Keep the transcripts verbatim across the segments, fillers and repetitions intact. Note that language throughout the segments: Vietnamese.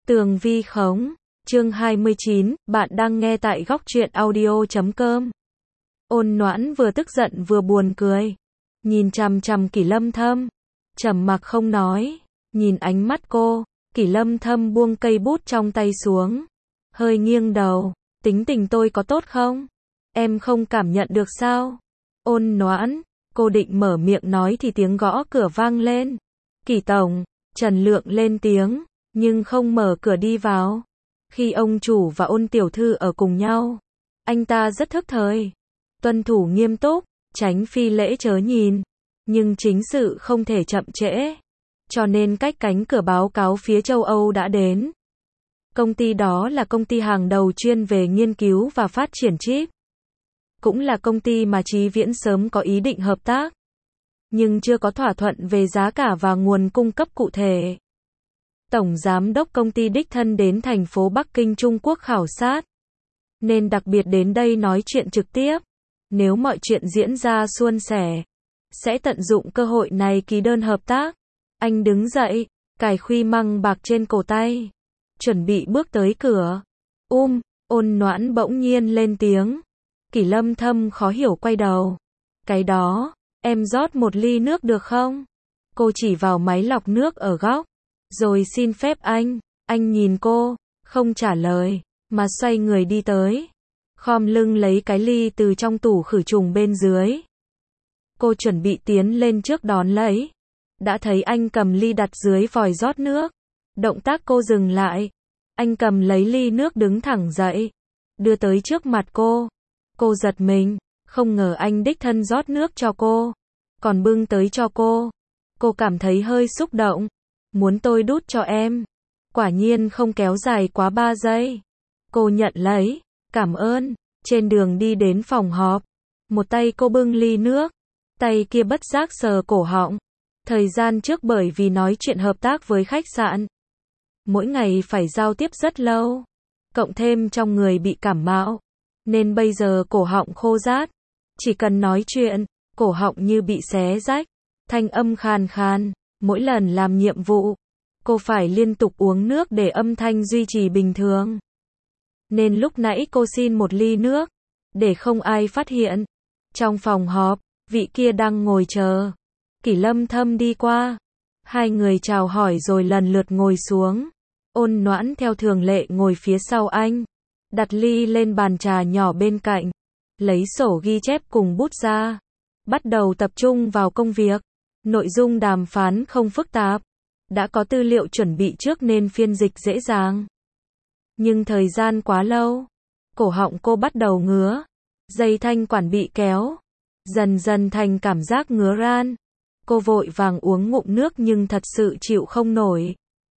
Tường vi khống, chương hai mươi chín, bạn đang nghe tại góc truyện audio chấm com. Ôn Noãn vừa tức giận vừa buồn cười, nhìn chằm chằm Kỷ Lâm Thâm, trầm mặc không nói, nhìn ánh mắt cô, Kỷ Lâm Thâm buông cây bút trong tay xuống, hơi nghiêng đầu, tính tình tôi có tốt không? Em không cảm nhận được sao? Ôn Noãn, cô định mở miệng nói thì tiếng gõ cửa vang lên. Kỷ tổng, Trần Lượng lên tiếng, nhưng không mở cửa đi vào. Khi ông chủ và Ôn tiểu thư ở cùng nhau, anh ta rất thức thời, tuân thủ nghiêm túc, tránh phi lễ chớ nhìn, nhưng chính sự không thể chậm trễ, cho nên cách cánh cửa báo cáo phía châu Âu đã đến. Công ty đó là công ty hàng đầu chuyên về nghiên cứu và phát triển chip, cũng là công ty mà Chí Viễn sớm có ý định hợp tác, nhưng chưa có thỏa thuận về giá cả và nguồn cung cấp cụ thể. Tổng giám đốc công ty đích thân đến thành phố Bắc Kinh Trung Quốc khảo sát, nên đặc biệt đến đây nói chuyện trực tiếp. Nếu mọi chuyện diễn ra suôn sẻ, sẽ tận dụng cơ hội này ký đơn hợp tác. Anh đứng dậy, cài khuy măng bạc trên cổ tay, chuẩn bị bước tới cửa. Um, Ôn Noãn bỗng nhiên lên tiếng. Kỷ Lâm Thâm khó hiểu quay đầu. Cái đó, em rót một ly nước được không? Cô chỉ vào máy lọc nước ở góc. Rồi xin phép anh. Anh nhìn cô, không trả lời, mà xoay người đi tới, khom lưng lấy cái ly từ trong tủ khử trùng bên dưới. Cô chuẩn bị tiến lên trước đón lấy, đã thấy anh cầm ly đặt dưới vòi rót nước. Động tác cô dừng lại. Anh cầm lấy ly nước đứng thẳng dậy, đưa tới trước mặt cô. Cô giật mình, không ngờ anh đích thân rót nước cho cô, còn bưng tới cho cô. Cô cảm thấy hơi xúc động. Muốn tôi đút cho em? Quả nhiên không kéo dài quá ba giây. Cô nhận lấy, cảm ơn. Trên đường đi đến phòng họp, một tay cô bưng ly nước, tay kia bất giác sờ cổ họng. Thời gian trước bởi vì nói chuyện hợp tác với khách sạn, mỗi ngày phải giao tiếp rất lâu, cộng thêm trong người bị cảm mạo, nên bây giờ cổ họng khô rát. Chỉ cần nói chuyện, cổ họng như bị xé rách, thanh âm khàn khàn. Mỗi lần làm nhiệm vụ, cô phải liên tục uống nước để âm thanh duy trì bình thường. Nên lúc nãy cô xin một ly nước, để không ai phát hiện. Trong phòng họp, vị kia đang ngồi chờ. Kỷ Lâm Thâm đi qua. Hai người chào hỏi rồi lần lượt ngồi xuống. Ôn Noãn theo thường lệ ngồi phía sau anh, đặt ly lên bàn trà nhỏ bên cạnh, lấy sổ ghi chép cùng bút ra, bắt đầu tập trung vào công việc. Nội dung đàm phán không phức tạp, đã có tư liệu chuẩn bị trước nên phiên dịch dễ dàng. Nhưng thời gian quá lâu, cổ họng cô bắt đầu ngứa, dây thanh quản bị kéo, dần dần thành cảm giác ngứa ran. Cô vội vàng uống ngụm nước nhưng thật sự chịu không nổi.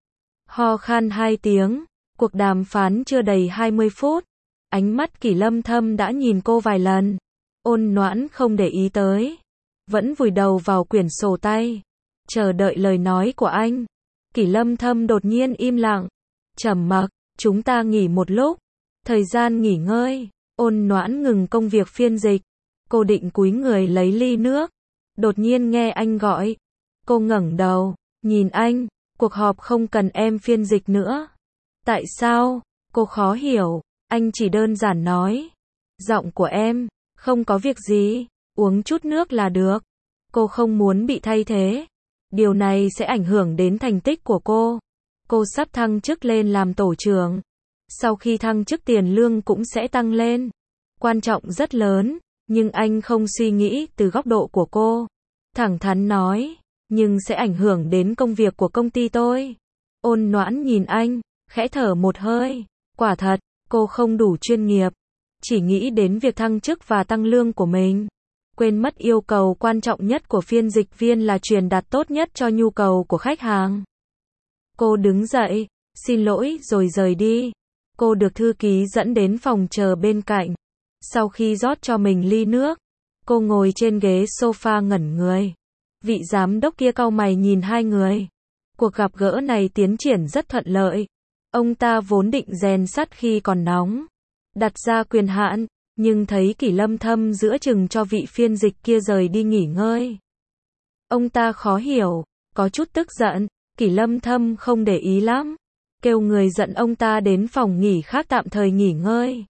Ho khan hai tiếng, cuộc đàm phán chưa đầy hai mươi phút, ánh mắt Kỷ Lâm Thâm đã nhìn cô vài lần. Ôn Noãn không để ý tới, vẫn vùi đầu vào quyển sổ tay, chờ đợi lời nói của anh. Kỷ Lâm Thâm đột nhiên im lặng, trầm mặc. Chúng ta nghỉ một lúc. Thời gian nghỉ ngơi, Ôn Noãn ngừng công việc phiên dịch. Cô định cúi người lấy ly nước, đột nhiên nghe anh gọi. Cô ngẩng đầu, nhìn anh. Cuộc họp không cần em phiên dịch nữa. Tại sao? Cô khó hiểu. Anh chỉ đơn giản nói, giọng của em, không có việc gì, uống chút nước là được. Cô không muốn bị thay thế. Điều này sẽ ảnh hưởng đến thành tích của cô. Cô sắp thăng chức lên làm tổ trưởng. Sau khi thăng chức tiền lương cũng sẽ tăng lên. Quan trọng rất lớn, nhưng anh không suy nghĩ từ góc độ của cô. Thẳng thắn nói, nhưng sẽ ảnh hưởng đến công việc của công ty tôi. Ôn Noãn nhìn anh, khẽ thở một hơi. Quả thật, cô không đủ chuyên nghiệp. Chỉ nghĩ đến việc thăng chức và tăng lương của mình. Quên mất yêu cầu quan trọng nhất của phiên dịch viên là truyền đạt tốt nhất cho nhu cầu của khách hàng. Cô đứng dậy, xin lỗi rồi rời đi. Cô được thư ký dẫn đến phòng chờ bên cạnh. Sau khi rót cho mình ly nước, cô ngồi trên ghế sofa ngẩn người. Vị giám đốc kia cau mày nhìn hai người. Cuộc gặp gỡ này tiến triển rất thuận lợi. Ông ta vốn định rèn sắt khi còn nóng, đặt ra quyền hạn, nhưng thấy Kỷ Lâm Thâm giữa chừng cho vị phiên dịch kia rời đi nghỉ ngơi. Ông ta khó hiểu, có chút tức giận. Kỷ Lâm Thâm không để ý lắm, kêu người dẫn ông ta đến phòng nghỉ khác tạm thời nghỉ ngơi.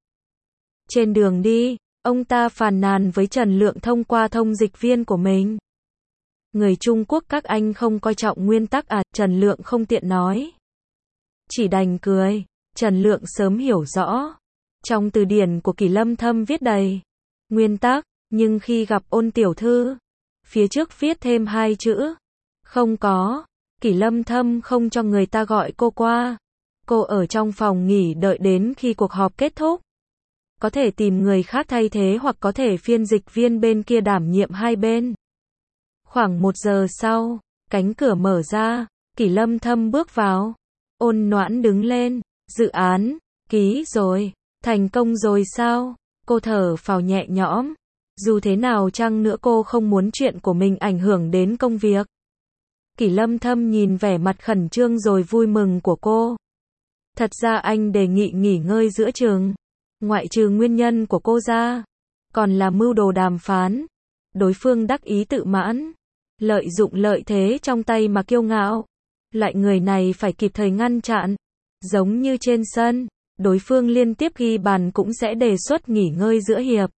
Trên đường đi, ông ta phàn nàn với Trần Lượng thông qua thông dịch viên của mình. Người Trung Quốc các anh không coi trọng nguyên tắc à, Trần Lượng không tiện nói. Chỉ đành cười, Trần Lượng sớm hiểu rõ. Trong từ điển của Kỷ Lâm Thâm viết đầy nguyên tắc, nhưng khi gặp Ôn tiểu thư, phía trước viết thêm hai chữ. Không có, Kỷ Lâm Thâm không cho người ta gọi cô qua. Cô ở trong phòng nghỉ đợi đến khi cuộc họp kết thúc. Có thể tìm người khác thay thế hoặc có thể phiên dịch viên bên kia đảm nhiệm hai bên. Khoảng một giờ sau, cánh cửa mở ra, Kỷ Lâm Thâm bước vào. Ôn Noãn đứng lên, dự án, ký rồi, thành công rồi sao? Cô thở phào nhẹ nhõm. Dù thế nào chăng nữa cô không muốn chuyện của mình ảnh hưởng đến công việc. Kỷ Lâm Thâm nhìn vẻ mặt khẩn trương rồi vui mừng của cô. Thật ra anh đề nghị nghỉ ngơi giữa chừng. Ngoại trừ nguyên nhân của cô ra, còn là mưu đồ đàm phán. Đối phương đắc ý tự mãn, lợi dụng lợi thế trong tay mà kiêu ngạo. Loại người này phải kịp thời ngăn chặn. Giống như trên sân, đối phương liên tiếp ghi bàn cũng sẽ đề xuất nghỉ ngơi giữa hiệp.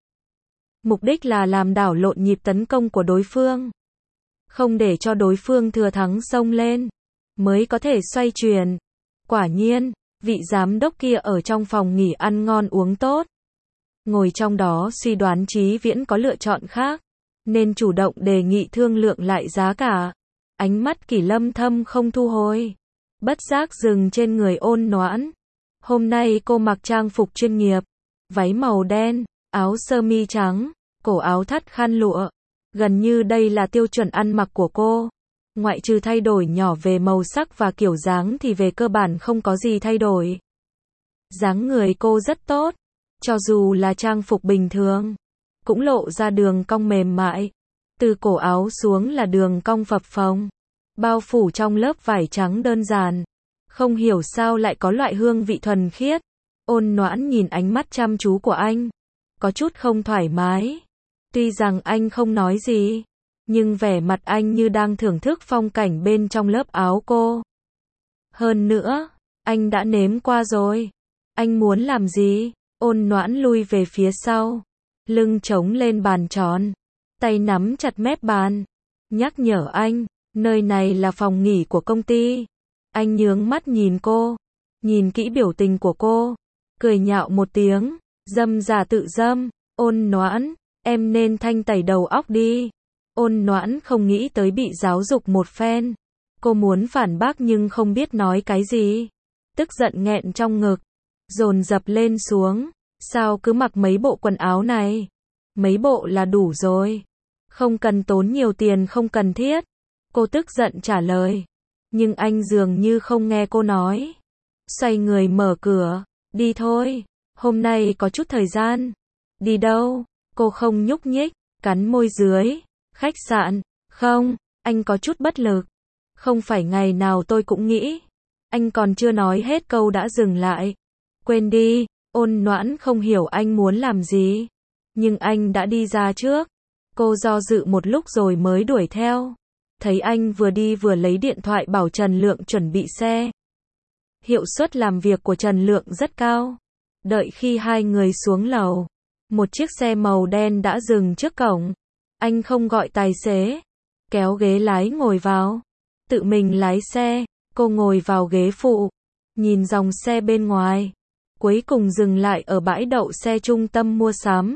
Mục đích là làm đảo lộn nhịp tấn công của đối phương. Không để cho đối phương thừa thắng xông lên, mới có thể xoay chuyển. Quả nhiên, vị giám đốc kia ở trong phòng nghỉ ăn ngon uống tốt. Ngồi trong đó suy đoán Chí Viễn có lựa chọn khác, nên chủ động đề nghị thương lượng lại giá cả. Ánh mắt Kỷ Lâm Thâm không thu hồi, bất giác dừng trên người Ôn Noãn. Hôm nay cô mặc trang phục chuyên nghiệp, váy màu đen, áo sơ mi trắng, cổ áo thắt khăn lụa. Gần như đây là tiêu chuẩn ăn mặc của cô. Ngoại trừ thay đổi nhỏ về màu sắc và kiểu dáng thì về cơ bản không có gì thay đổi. Dáng người cô rất tốt, cho dù là trang phục bình thường, cũng lộ ra đường cong mềm mại. Từ cổ áo xuống là đường cong phập phồng, bao phủ trong lớp vải trắng đơn giản. Không hiểu sao lại có loại hương vị thuần khiết. Ôn Noãn nhìn ánh mắt chăm chú của anh, có chút không thoải mái. Tuy rằng anh không nói gì, nhưng vẻ mặt anh như đang thưởng thức phong cảnh bên trong lớp áo cô. Hơn nữa, anh đã nếm qua rồi. Anh muốn làm gì? Ôn Noãn lui về phía sau, lưng chống lên bàn tròn, tay nắm chặt mép bàn, nhắc nhở anh, nơi này là phòng nghỉ của công ty. Anh nhướng mắt nhìn cô, nhìn kỹ biểu tình của cô, cười nhạo một tiếng, dâm giả tự dâm. Ôn Noãn, em nên thanh tẩy đầu óc đi. Ôn Noãn không nghĩ tới bị giáo dục một phen. Cô muốn phản bác nhưng không biết nói cái gì. Tức giận nghẹn trong ngực, dồn dập lên xuống. Sao cứ mặc mấy bộ quần áo này? Mấy bộ là đủ rồi. Không cần tốn nhiều tiền không cần thiết. Cô tức giận trả lời. Nhưng anh dường như không nghe cô nói. Xoay người mở cửa. Đi thôi. Hôm nay có chút thời gian. Đi đâu? Cô không nhúc nhích, cắn môi dưới. Khách sạn. Không, anh có chút bất lực. Không phải ngày nào tôi cũng nghĩ. Anh còn chưa nói hết câu đã dừng lại. Quên đi. Ôn Noãn không hiểu anh muốn làm gì. Nhưng anh đã đi ra trước. Cô do dự một lúc rồi mới đuổi theo. Thấy anh vừa đi vừa lấy điện thoại bảo Trần Lượng chuẩn bị xe. Hiệu suất làm việc của Trần Lượng rất cao. Đợi khi hai người xuống lầu, một chiếc xe màu đen đã dừng trước cổng. Anh không gọi tài xế, kéo ghế lái ngồi vào, tự mình lái xe. Cô ngồi vào ghế phụ, nhìn dòng xe bên ngoài, cuối cùng dừng lại ở bãi đậu xe trung tâm mua sắm.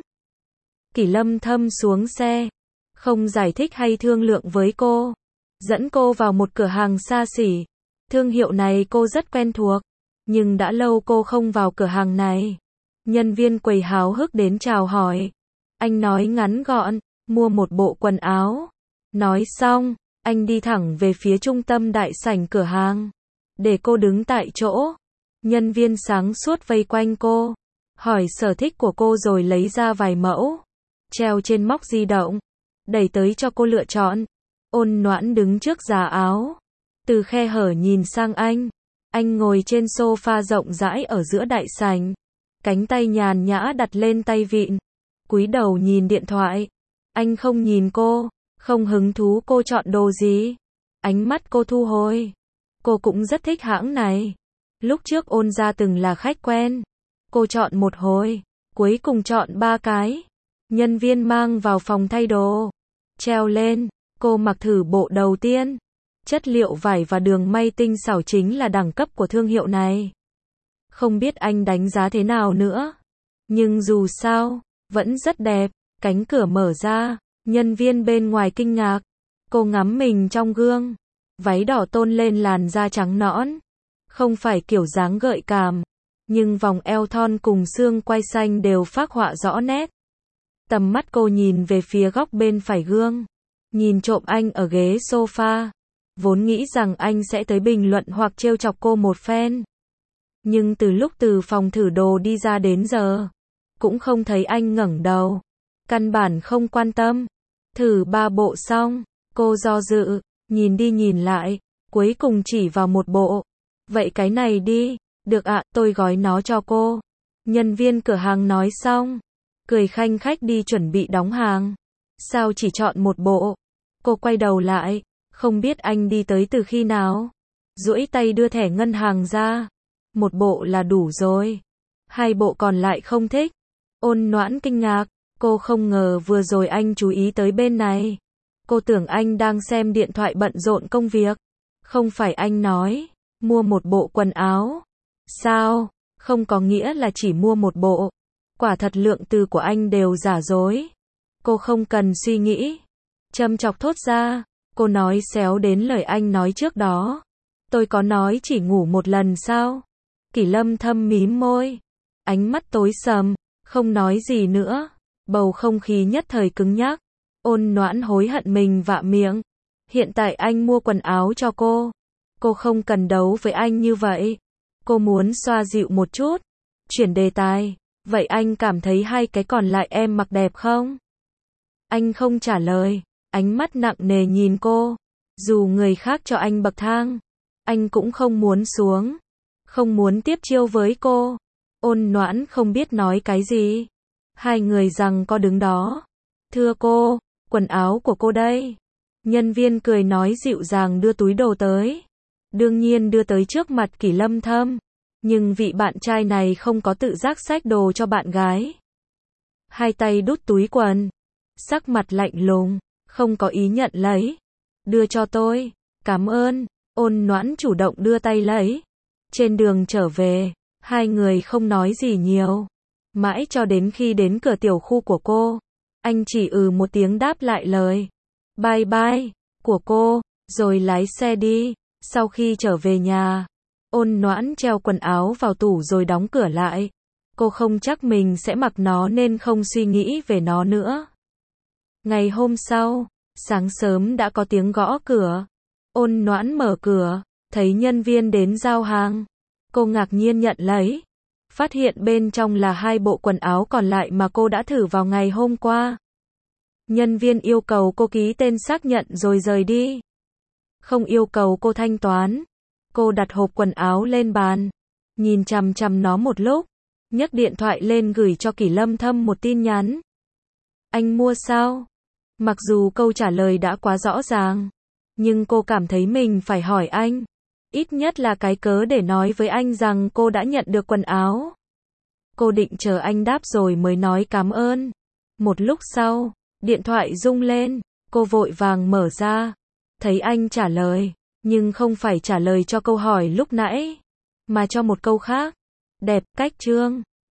Kỷ Lâm Thâm xuống xe, không giải thích hay thương lượng với cô, dẫn cô vào một cửa hàng xa xỉ. Thương hiệu này cô rất quen thuộc, nhưng đã lâu cô không vào cửa hàng này. Nhân viên quầy háo hức đến chào hỏi. Anh nói ngắn gọn, mua một bộ quần áo. Nói xong, anh đi thẳng về phía trung tâm đại sảnh cửa hàng, để cô đứng tại chỗ. Nhân viên sáng suốt vây quanh cô, hỏi sở thích của cô rồi lấy ra vài mẫu, treo trên móc di động, đẩy tới cho cô lựa chọn. Ôn Noãn đứng trước giá áo, từ khe hở nhìn sang anh. Anh ngồi trên sofa rộng rãi ở giữa đại sảnh, cánh tay nhàn nhã đặt lên tay vịn, cúi đầu nhìn điện thoại. Anh không nhìn cô, không hứng thú cô chọn đồ gì. Ánh mắt cô thu hồi. Cô cũng rất thích hãng này. Lúc trước ôn gia từng là khách quen. Cô chọn một hồi, cuối cùng chọn ba cái. Nhân viên mang vào phòng thay đồ. Treo lên, cô mặc thử bộ đầu tiên. Chất liệu vải và đường may tinh xảo chính là đẳng cấp của thương hiệu này. Không biết anh đánh giá thế nào nữa. Nhưng dù sao, vẫn rất đẹp. Cánh cửa mở ra, nhân viên bên ngoài kinh ngạc. Cô ngắm mình trong gương. Váy đỏ tôn lên làn da trắng nõn. Không phải kiểu dáng gợi cảm. Nhưng vòng eo thon cùng xương quai xanh đều phác họa rõ nét. Tầm mắt cô nhìn về phía góc bên phải gương. Nhìn trộm anh ở ghế sofa. Vốn nghĩ rằng anh sẽ tới bình luận hoặc trêu chọc cô một phen. Nhưng từ lúc từ phòng thử đồ đi ra đến giờ, cũng không thấy anh ngẩng đầu. Căn bản không quan tâm. Thử ba bộ xong, cô do dự, nhìn đi nhìn lại, cuối cùng chỉ vào một bộ. Vậy cái này đi, được ạ, tôi gói nó cho cô. Nhân viên cửa hàng nói xong, cười khanh khách đi chuẩn bị đóng hàng. Sao chỉ chọn một bộ? Cô quay đầu lại, không biết anh đi tới từ khi nào. Duỗi tay đưa thẻ ngân hàng ra. Một bộ là đủ rồi. Hai bộ còn lại không thích. Ôn Noãn kinh ngạc, cô không ngờ vừa rồi anh chú ý tới bên này. Cô tưởng anh đang xem điện thoại bận rộn công việc. Không phải anh nói, mua một bộ quần áo. Sao? Không có nghĩa là chỉ mua một bộ. Quả thật lượng từ của anh đều giả dối. Cô không cần suy nghĩ. Châm chọc thốt ra, cô nói xéo đến lời anh nói trước đó. Tôi có nói chỉ ngủ một lần sao? Kỷ Lâm thâm mím môi. Ánh mắt tối sầm, không nói gì nữa. Bầu không khí nhất thời cứng nhắc. Ôn Noãn hối hận mình vạ miệng. Hiện tại anh mua quần áo cho cô. Cô không cần đấu với anh như vậy. Cô muốn xoa dịu một chút. Chuyển đề tài. Vậy anh cảm thấy hai cái còn lại em mặc đẹp không? Anh không trả lời. Ánh mắt nặng nề nhìn cô. Dù người khác cho anh bậc thang, anh cũng không muốn xuống. Không muốn tiếp chiêu với cô. Ôn Noãn không biết nói cái gì. Hai người rằng có đứng đó. Thưa cô, quần áo của cô đây. Nhân viên cười nói dịu dàng đưa túi đồ tới. Đương nhiên đưa tới trước mặt Kỷ Lâm Thâm. Nhưng vị bạn trai này không có tự giác xách đồ cho bạn gái. Hai tay đút túi quần. Sắc mặt lạnh lùng, không có ý nhận lấy. Đưa cho tôi, cảm ơn. Ôn Noãn chủ động đưa tay lấy. Trên đường trở về, hai người không nói gì nhiều. Mãi cho đến khi đến cửa tiểu khu của cô, anh chỉ ừ một tiếng đáp lại lời bye bye của cô, rồi lái xe đi. Sau khi trở về nhà, Ôn Noãn treo quần áo vào tủ rồi đóng cửa lại. Cô không chắc mình sẽ mặc nó nên không suy nghĩ về nó nữa. Ngày hôm sau, sáng sớm đã có tiếng gõ cửa. Ôn Noãn mở cửa, thấy nhân viên đến giao hàng. Cô ngạc nhiên nhận lấy. Phát hiện bên trong là hai bộ quần áo còn lại mà cô đã thử vào ngày hôm qua. Nhân viên yêu cầu cô ký tên xác nhận rồi rời đi. Không yêu cầu cô thanh toán. Cô đặt hộp quần áo lên bàn. Nhìn chằm chằm nó một lúc. Nhấc điện thoại lên gửi cho Kỷ Lâm Thâm một tin nhắn. Anh mua sao? Mặc dù câu trả lời đã quá rõ ràng. Nhưng cô cảm thấy mình phải hỏi anh. Ít nhất là cái cớ để nói với anh rằng cô đã nhận được quần áo. Cô định chờ anh đáp rồi mới nói cảm ơn. Một lúc sau, điện thoại rung lên. Cô vội vàng mở ra. Thấy anh trả lời. Nhưng không phải trả lời cho câu hỏi lúc nãy. Mà cho một câu khác. Đẹp, cách trương.